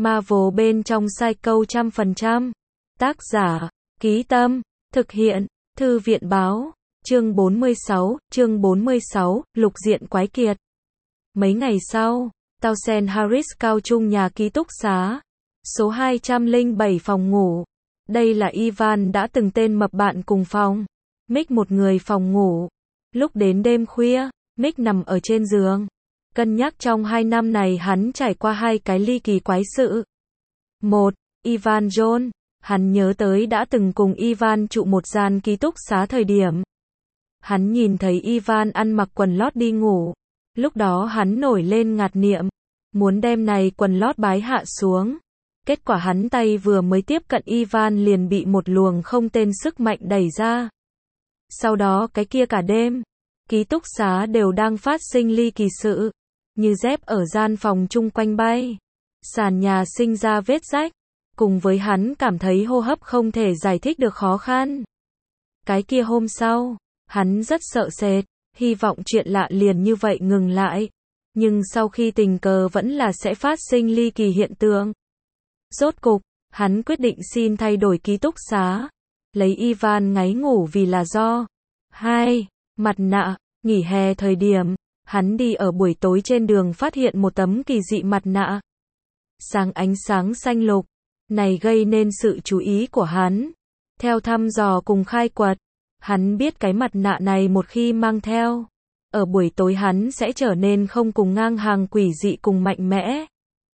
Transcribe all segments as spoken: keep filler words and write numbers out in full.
Marvel bên trong Psycho trăm phần trăm. Tác giả, Ký Tâm, thực hiện, Thư viện báo, chương bốn mươi sáu, chương bốn mươi sáu, lục diện quái kiệt. Mấy ngày sau, Townsend Harris cao trung nhà ký túc xá, số hai trăm lẻ bảy phòng ngủ. Đây là Ivan đã từng tên mập bạn cùng phòng. Mick một người phòng ngủ. Lúc đến đêm khuya, Mick nằm ở trên giường. Cân nhắc trong hai năm này hắn trải qua hai cái ly kỳ quái sự. Một, Ivan John. Hắn nhớ tới đã từng cùng Ivan trụ một gian ký túc xá thời điểm. Hắn nhìn thấy Ivan ăn mặc quần lót đi ngủ. Lúc đó hắn nổi lên ngạt niệm. Muốn đem này quần lót bái hạ xuống. Kết quả hắn tay vừa mới tiếp cận Ivan liền bị một luồng không tên sức mạnh đẩy ra. Sau đó cái kia cả đêm, ký túc xá đều đang phát sinh ly kỳ sự. Như dép ở gian phòng chung quanh bay. Sàn nhà sinh ra vết rách. Cùng với hắn cảm thấy hô hấp không thể giải thích được khó khăn. Cái kia hôm sau, hắn rất sợ sệt, hy vọng chuyện lạ liền như vậy ngừng lại. Nhưng sau khi tình cờ vẫn là sẽ phát sinh ly kỳ hiện tượng. Rốt cục, hắn quyết định xin thay đổi ký túc xá. Lấy Ivan ngáy ngủ vì là do. Hai, mặt nạ, nghỉ hè thời điểm, hắn đi ở buổi tối trên đường phát hiện một tấm kỳ dị mặt nạ. Sáng ánh sáng xanh lục. Này gây nên sự chú ý của hắn. Theo thăm dò cùng khai quật, hắn biết cái mặt nạ này một khi mang theo, ở buổi tối hắn sẽ trở nên không cùng ngang hàng quỷ dị cùng mạnh mẽ.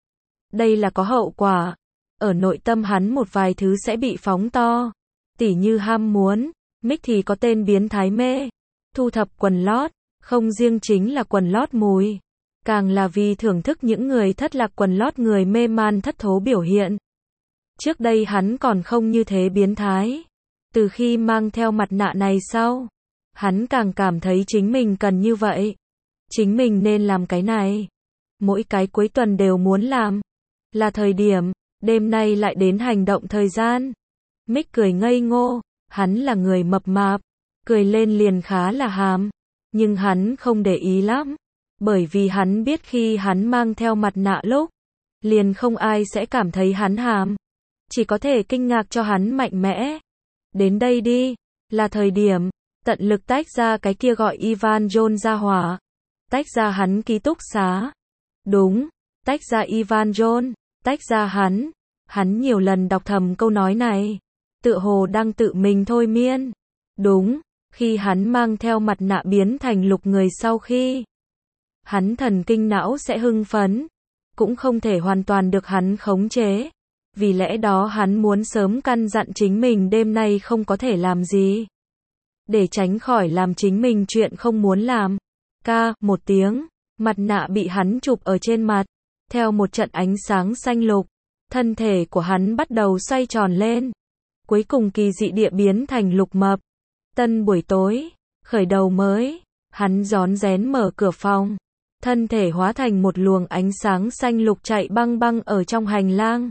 Đây là có hậu quả. Ở nội tâm hắn một vài thứ sẽ bị phóng to. Tỉ như ham muốn, Mick thì có tên biến thái mê. Thu thập quần lót, không riêng chính là quần lót mùi. Càng là vì thưởng thức những người thất lạc quần lót người mê man thất thố biểu hiện. Trước đây hắn còn không như thế biến thái. Từ khi mang theo mặt nạ này sau, hắn càng cảm thấy chính mình cần như vậy. Chính mình nên làm cái này. Mỗi cái cuối tuần đều muốn làm. Là thời điểm, đêm nay lại đến hành động thời gian. Mick cười ngây ngô, hắn là người mập mạp, cười lên liền khá là hàm. Nhưng hắn không để ý lắm, bởi vì hắn biết khi hắn mang theo mặt nạ lúc, liền không ai sẽ cảm thấy hắn hàm. Chỉ có thể kinh ngạc cho hắn mạnh mẽ. Đến đây đi, là thời điểm, tận lực tách ra cái kia gọi Ivan John ra hỏa. Tách ra hắn ký túc xá. Đúng, tách ra Ivan John, tách ra hắn. Hắn nhiều lần đọc thầm câu nói này. Tựa hồ đang tự mình thôi miên. Đúng, khi hắn mang theo mặt nạ biến thành lục người sau khi. Hắn thần kinh não sẽ hưng phấn. Cũng không thể hoàn toàn được hắn khống chế. Vì lẽ đó hắn muốn sớm căn dặn chính mình đêm nay không có thể làm gì. Để tránh khỏi làm chính mình chuyện không muốn làm. Ca, một tiếng, mặt nạ bị hắn chụp ở trên mặt. Theo một trận ánh sáng xanh lục, thân thể của hắn bắt đầu xoay tròn lên. Cuối cùng kỳ dị địa biến thành lục mập. Tân buổi tối, khởi đầu mới, hắn rón rén mở cửa phòng. Thân thể hóa thành một luồng ánh sáng xanh lục chạy băng băng ở trong hành lang.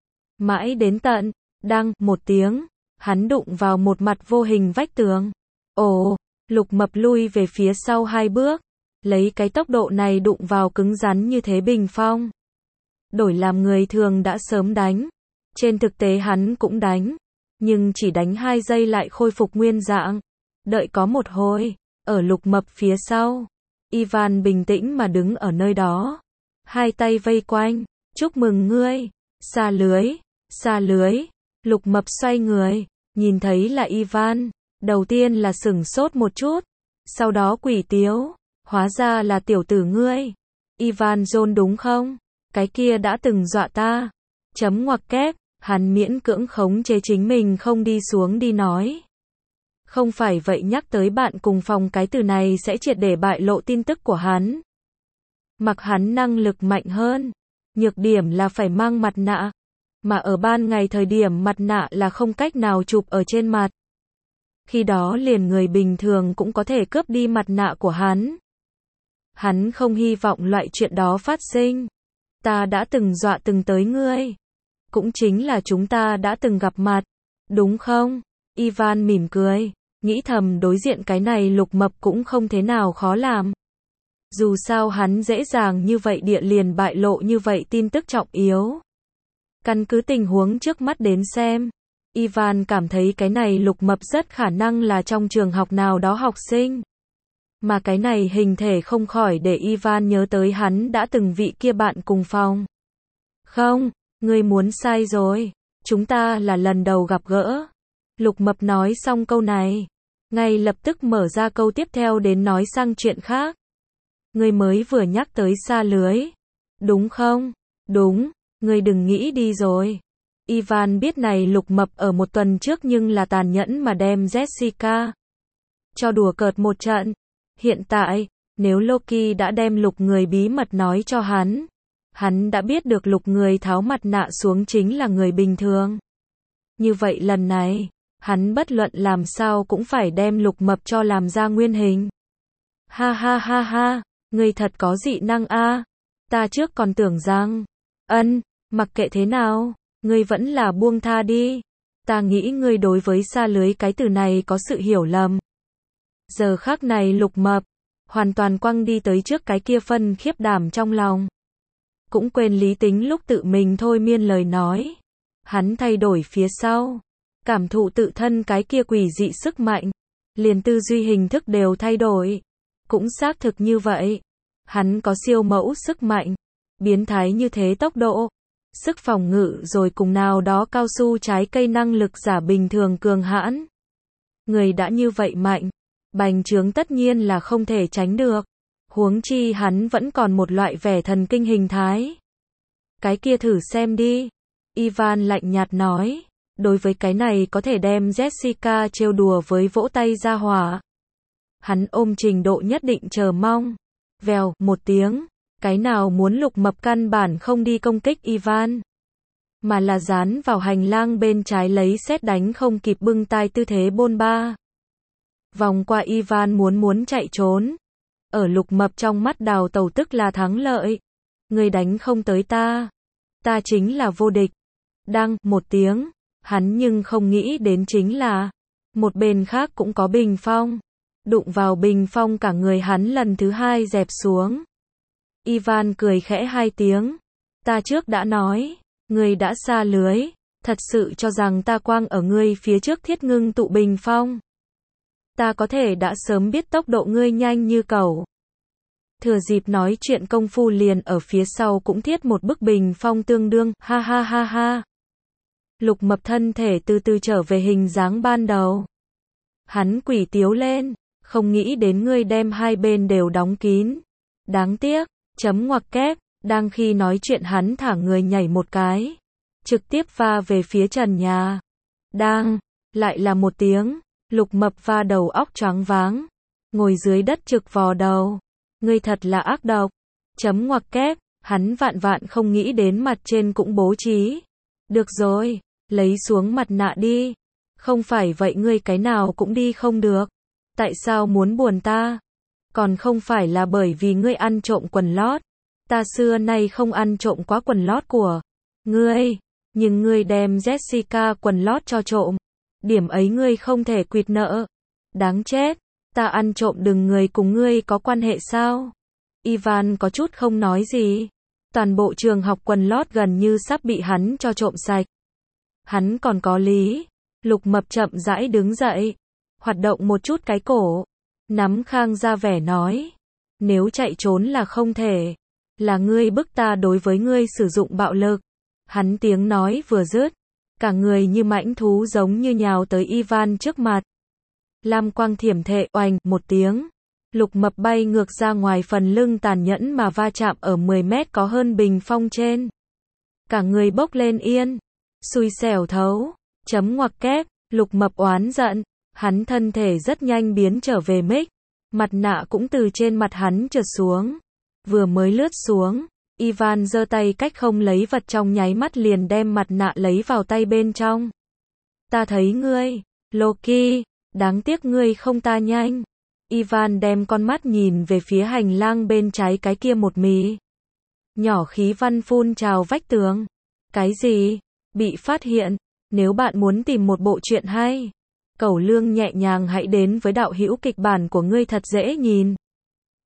Mãi đến tận, đăng, một tiếng, hắn đụng vào một mặt vô hình vách tường. Ồ, lục mập lui về phía sau hai bước, lấy cái tốc độ này đụng vào cứng rắn như thế bình phong. Đổi làm người thường đã sớm đánh. Trên thực tế hắn cũng đánh, nhưng chỉ đánh hai giây lại khôi phục nguyên dạng. Đợi có một hồi, ở lục mập phía sau, Ivan bình tĩnh mà đứng ở nơi đó. Hai tay vây quanh, chúc mừng ngươi, xa lưới. Xa lưới, lục mập xoay người, nhìn thấy là Ivan, đầu tiên là sửng sốt một chút, sau đó quỷ tiếu, hóa ra là tiểu tử ngươi. Ivan John đúng không? Cái kia đã từng dọa ta. Chấm ngoặc kép, hắn miễn cưỡng khống chế chính mình không đi xuống đi nói. Không phải vậy nhắc tới bạn cùng phòng cái từ này sẽ triệt để bại lộ tin tức của hắn. Mặc hắn năng lực mạnh hơn, nhược điểm là phải mang mặt nạ. Mà ở ban ngày thời điểm mặt nạ là không cách nào chụp ở trên mặt. Khi đó liền người bình thường cũng có thể cướp đi mặt nạ của hắn. Hắn không hy vọng loại chuyện đó phát sinh. Ta đã từng dọa từng tới ngươi. Cũng chính là chúng ta đã từng gặp mặt. Đúng không? Ivan mỉm cười. Nghĩ thầm đối diện cái này lục mập cũng không thế nào khó làm. Dù sao hắn dễ dàng như vậy địa liền bại lộ như vậy tin tức trọng yếu. Căn cứ tình huống trước mắt đến xem, Ivan cảm thấy cái này Lục Mập rất khả năng là trong trường học nào đó học sinh. Mà cái này hình thể không khỏi để Ivan nhớ tới hắn đã từng vị kia bạn cùng phòng. Không, ngươi muốn sai rồi. Chúng ta là lần đầu gặp gỡ. Lục Mập nói xong câu này, ngay lập tức mở ra câu tiếp theo đến nói sang chuyện khác. Ngươi mới vừa nhắc tới xa lưới. Đúng không? Đúng, ngươi đừng nghĩ đi rồi. Ivan biết này Lục Mập ở một tuần trước nhưng là tàn nhẫn mà đem Jessica cho đùa cợt một trận. Hiện tại, nếu Loki đã đem Lục người bí mật nói cho hắn, hắn đã biết được Lục người tháo mặt nạ xuống chính là người bình thường. Như vậy lần này, hắn bất luận làm sao cũng phải đem Lục Mập cho làm ra nguyên hình. Ha ha ha ha, ngươi thật có dị năng a. Ta trước còn tưởng rằng, ân, mặc kệ thế nào, ngươi vẫn là buông tha đi. Ta nghĩ ngươi đối với xa lưới cái từ này có sự hiểu lầm. Giờ khắc này Lục Mập hoàn toàn quăng đi tới trước cái kia phân khiếp đảm trong lòng. Cũng quên lý tính lúc tự mình thôi miên lời nói. Hắn thay đổi phía sau, cảm thụ tự thân cái kia quỷ dị sức mạnh, liền tư duy hình thức đều thay đổi. Cũng xác thực như vậy. Hắn có siêu mẫu sức mạnh, biến thái như thế tốc độ, sức phòng ngự rồi cùng nào đó cao su trái cây năng lực giả bình thường cường hãn. Người đã như vậy mạnh, bành trướng tất nhiên là không thể tránh được. Huống chi hắn vẫn còn một loại vẻ thần kinh hình thái. Cái kia thử xem đi. Ivan lạnh nhạt nói. Đối với cái này có thể đem Jessica trêu đùa với vỗ tay ra hỏa. Hắn ôm trình độ nhất định chờ mong. Vèo, một tiếng. Cái nào muốn Lục Mập căn bản không đi công kích Ivan, mà là dán vào hành lang bên trái lấy sét đánh không kịp bưng tai tư thế bôn ba. Vòng qua Ivan muốn muốn chạy trốn. Ở Lục Mập trong mắt đào tẩu tức là thắng lợi. Người đánh không tới ta. Ta chính là vô địch. Đăng, một tiếng. Hắn nhưng không nghĩ đến chính là, một bên khác cũng có bình phong. Đụng vào bình phong cả người hắn lần thứ hai dẹp xuống. Ivan cười khẽ hai tiếng. Ta trước đã nói, ngươi đã xa lưới, thật sự cho rằng ta quang ở ngươi phía trước thiết ngưng tụ bình phong. Ta có thể đã sớm biết tốc độ ngươi nhanh như cẩu. Thừa dịp nói chuyện công phu liền ở phía sau cũng thiết một bức bình phong tương đương, ha ha ha ha. Lục Mập thân thể từ từ trở về hình dáng ban đầu. Hắn quỷ tiếu lên, không nghĩ đến ngươi đem hai bên đều đóng kín. Đáng tiếc, chấm ngoặc kép, đang khi nói chuyện hắn thả người nhảy một cái. Trực tiếp va về phía trần nhà. Đang, lại là một tiếng, Lục Mập va đầu óc choáng váng. Ngồi dưới đất trực vò đầu. Ngươi thật là ác độc. Chấm ngoặc kép, hắn vạn vạn không nghĩ đến mặt trên cũng bố trí. Được rồi, lấy xuống mặt nạ đi. Không phải vậy ngươi cái nào cũng đi không được. Tại sao muốn buồn ta? Còn không phải là bởi vì ngươi ăn trộm quần lót. Ta xưa nay không ăn trộm quá quần lót của ngươi. Nhưng ngươi đem Jessica quần lót cho trộm. Điểm ấy ngươi không thể quỵt nợ. Đáng chết. Ta ăn trộm đừng người cùng ngươi có quan hệ sao? Ivan có chút không nói gì. Toàn bộ trường học quần lót gần như sắp bị hắn cho trộm sạch. Hắn còn có lý. Lục Mập chậm rãi đứng dậy. Hoạt động một chút cái cổ. Nắm khang ra vẻ nói. Nếu chạy trốn là không thể. Là ngươi bức ta đối với ngươi sử dụng bạo lực. Hắn tiếng nói vừa dứt. Cả người như mãnh thú giống như nhào tới Ivan trước mặt. Lam quang thiểm thệ oành một tiếng. Lục Mập bay ngược ra ngoài phần lưng tàn nhẫn mà va chạm ở mười mét có hơn bình phong trên. Cả người bốc lên yên. Xui xẻo thấu. Chấm ngoặc kép. Lục Mập oán giận. Hắn thân thể rất nhanh biến trở về mic. Mặt nạ cũng từ trên mặt hắn trượt xuống. Vừa mới lướt xuống. Ivan giơ tay cách không lấy vật trong nháy mắt liền đem mặt nạ lấy vào tay bên trong. Ta thấy ngươi. Loki. Đáng tiếc ngươi không ta nhanh. Ivan đem con mắt nhìn về phía hành lang bên trái cái kia một mí. Nhỏ khí văn phun trào vách tường. Cái gì? Bị phát hiện. Nếu bạn muốn tìm một bộ truyện hay, Cẩu Lương nhẹ nhàng hãy đến với đạo hữu kịch bản của ngươi thật dễ nhìn.